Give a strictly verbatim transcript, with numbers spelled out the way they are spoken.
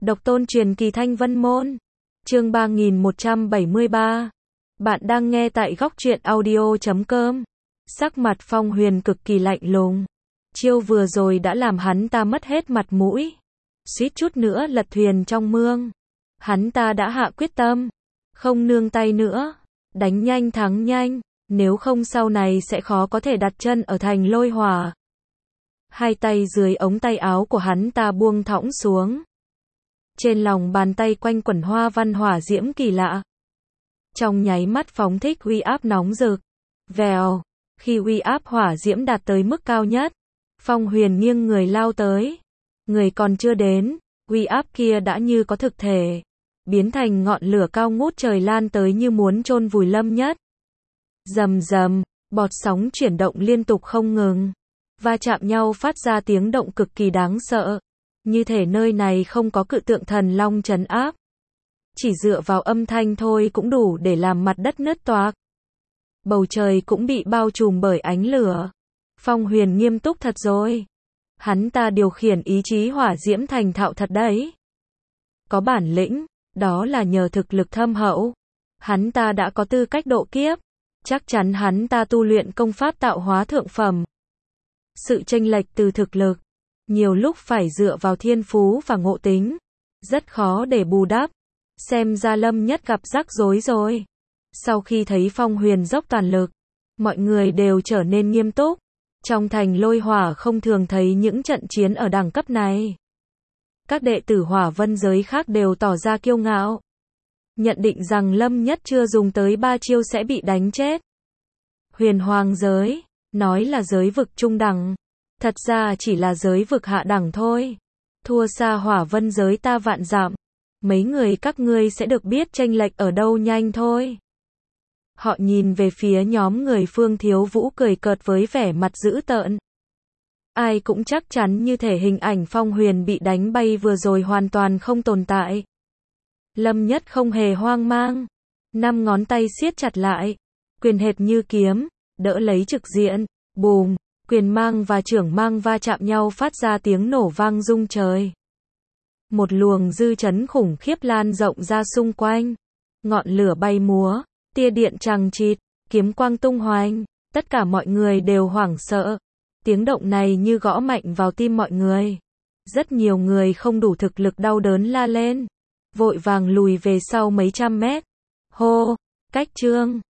Độc tôn truyền kỳ Thanh Vân Môn. Chương ba nghìn một trăm bảy mươi ba. Bạn đang nghe tại góc truyện audio chấm com. Sắc mặt Phong Huyền cực kỳ lạnh lùng. Chiêu vừa rồi đã làm hắn ta mất hết mặt mũi. Suýt chút nữa lật thuyền trong mương. Hắn ta đã hạ quyết tâm. Không nương tay nữa. Đánh nhanh thắng nhanh. Nếu không sau này sẽ khó có thể đặt chân ở thành Lôi Hỏa. Hai tay dưới ống tay áo của hắn ta buông thõng xuống. Trên lòng bàn tay quanh quẩn hoa văn hỏa diễm kỳ lạ. Trong nháy mắt phóng thích uy áp nóng rực. Vèo, khi uy áp hỏa diễm đạt tới mức cao nhất, Phong Huyền nghiêng người lao tới. Người còn chưa đến, uy áp kia đã như có thực thể, biến thành ngọn lửa cao ngút trời lan tới như muốn chôn vùi Lâm Nhất. Rầm rầm, bọt sóng chuyển động liên tục không ngừng, va chạm nhau phát ra tiếng động cực kỳ đáng sợ. Như thể nơi này không có cự tượng thần long trấn áp. Chỉ dựa vào âm thanh thôi cũng đủ để làm mặt đất nứt toạc. Bầu trời cũng bị bao trùm bởi ánh lửa. Phong Huyền nghiêm túc thật rồi. Hắn ta điều khiển ý chí hỏa diễm thành thạo thật đấy. Có bản lĩnh, đó là nhờ thực lực thâm hậu. Hắn ta đã có tư cách độ kiếp. Chắc chắn hắn ta tu luyện công pháp tạo hóa thượng phẩm. Sự chênh lệch từ thực lực, nhiều lúc phải dựa vào thiên phú và ngộ tính. Rất khó để bù đắp. Xem ra Lâm Nhất gặp rắc rối rồi. Sau khi thấy Phong Huyền dốc toàn lực, mọi người đều trở nên nghiêm túc. Trong thành Lôi Hỏa không thường thấy những trận chiến ở đẳng cấp này. Các đệ tử Hỏa Vân giới khác đều tỏ ra kiêu ngạo. Nhận định rằng Lâm Nhất chưa dùng tới ba chiêu sẽ bị đánh chết. Huyền Hoàng giới, nói là giới vực trung đẳng. Thật ra chỉ là giới vực hạ đẳng thôi. Thua xa Hỏa Vân giới ta vạn dặm. Mấy người các ngươi sẽ được biết chênh lệch ở đâu nhanh thôi. Họ nhìn về phía nhóm người Phương Thiếu Vũ cười cợt với vẻ mặt dữ tợn. Ai cũng chắc chắn như thể hình ảnh Phong Huyền bị đánh bay vừa rồi hoàn toàn không tồn tại. Lâm Nhất không hề hoang mang. Năm ngón tay siết chặt lại. Quyền hệt như kiếm, đỡ lấy trực diện. Bùm, quyền mang và chưởng mang va chạm nhau phát ra tiếng nổ vang rung trời. Một luồng dư chấn khủng khiếp lan rộng ra xung quanh. Ngọn lửa bay múa, tia điện chằng chịt, kiếm quang tung hoành. Tất cả mọi người đều hoảng sợ. Tiếng động này như gõ mạnh vào tim mọi người. Rất nhiều người không đủ thực lực đau đớn la lên. Vội vàng lùi về sau mấy trăm mét. Hô, cách chương.